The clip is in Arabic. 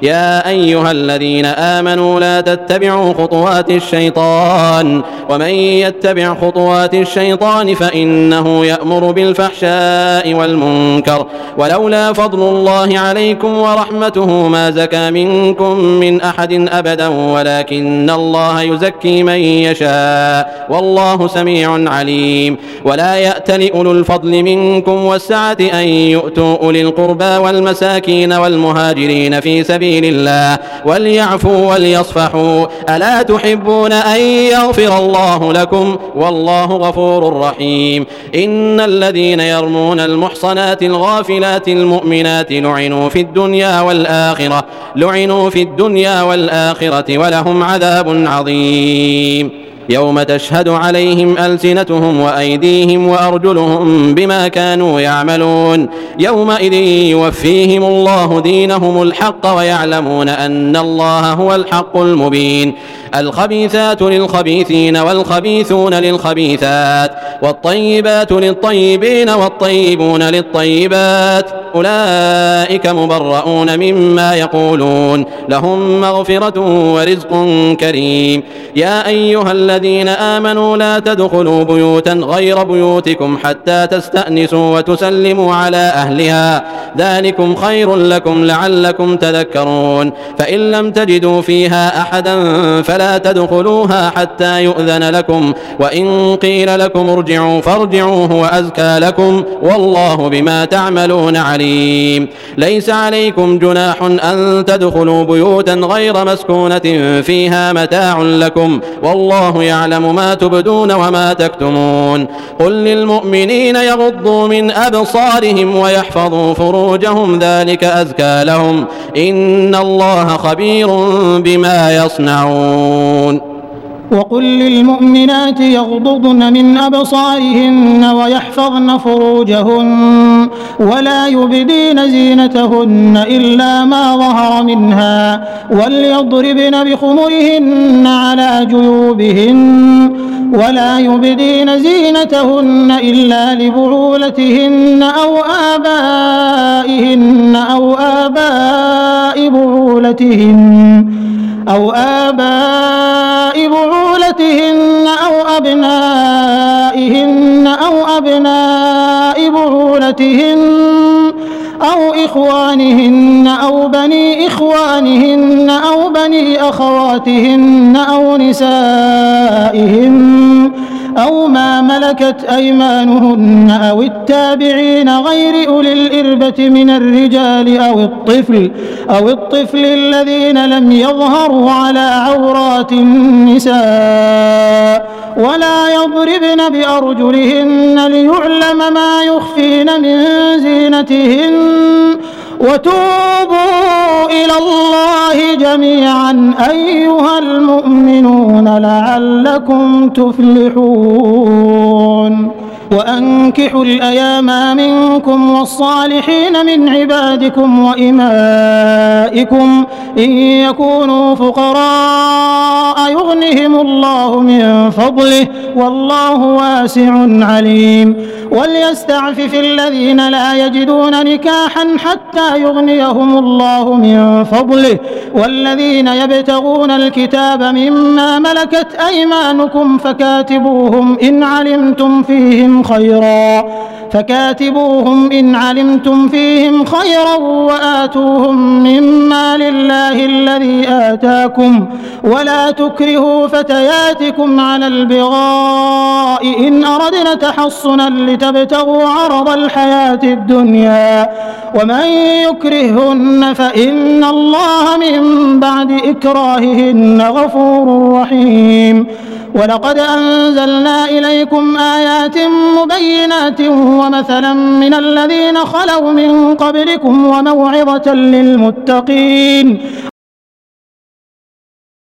يا أيها الذين آمنوا لا تتبعوا خطوات الشيطان ومن يتبع خطوات الشيطان فإنه يأمر بالفحشاء والمنكر ولولا فضل الله عليكم ورحمته ما زكى منكم من أحد أبدا ولكن الله يزكي من يشاء والله سميع عليم ولا يأتل أولو الفضل منكم والسعة أن يؤتوا أولي القربى والمساكين والمهاجرين في سبيل الله وليعفوا وليصفحوا ألا تحبون أن يغفر الله لكم والله غفور رحيم إن الذين يرمون المحصنات الغافلات المؤمنات لعنوا في الدنيا والآخرة ولهم عذاب عظيم يوم تشهد عليهم ألسنتهم وأيديهم وأرجلهم بما كانوا يعملون يومئذ يوفيهم الله دينهم الحق ويعلمون أن الله هو الحق المبين الخبيثات للخبيثين والخبيثون للخبيثات والطيبات للطيبين والطيبون للطيبات أولئك مبرؤون مما يقولون لهم مغفرة ورزق كريم يا أيها الذين آمنوا لا تدخلوا بيوتا غير بيوتكم حتى تستأنسوا وتسلموا على أهلها ذلكم خير لكم لعلكم تذكرون فإن لم تجدوا فيها أحدا فلا تدخلوها حتى يؤذن لكم وإن قيل لكم ارجعوا فارجعوا هو أزكى لكم والله بما تعملون عليم ليس عليكم جناح أن تدخلوا بيوتا غير مسكونة فيها متاع لكم والله يعلم ما تبدون وما تكتمون قل للمؤمنين يغضوا من أبصارهم ويحفظوا فروجهم ذلك أزكى لهم إن الله خبير بما يصنعون وقل للمؤمنات يغضضن من أبصارهن ويحفظن فروجهن ولا يبدين زينتهن إلا ما ظهر منها وليضربن بخمرهن على جيوبهن ولا يبدين زينتهن إلا لبعولتهن أو آبائهن أو آباء بعولتهن أو أبنائهن أو أبناء بعولتهن أو إخوانهن أو بني إخوانهن أو بني أخواتهن أو نسائهن أو ما ملكت أيمانهن أو التابعين غير أولي الإربة من الرجال أو الطفل الذين لم يظهروا على عورات النساء ولا يضربن بأرجلهن ليعلم ما يخفين من زينتهن وتوبوا إلى الله جميعا أيها المؤمنون لعلكم تفلحون وأنكحوا الأيام منكم والصالحين من عبادكم وإمائكم إن يكونوا فقراء يغنهم الله من فضله والله واسع عليم وليستعفف الذين لا يجدون نكاحا حتى يغنيهم الله من فضله والذين يبتغون الكتاب مما ملكت أيمانكم فكاتبوهم إن علمتم فيهم خيرا وآتوهم مما لله الذي آتاكم ولا تكرهوا فتياتكم على البغاء إن أردنا تحصنا لتبتغوا عرض الحياة الدنيا ومن يكرههن فإن الله من بعد إكراههن غفور رحيم ولقد أنزلنا إليكم آيات مبينات ومثلا من الذين خلوا من قبلكم وموعظة للمتقين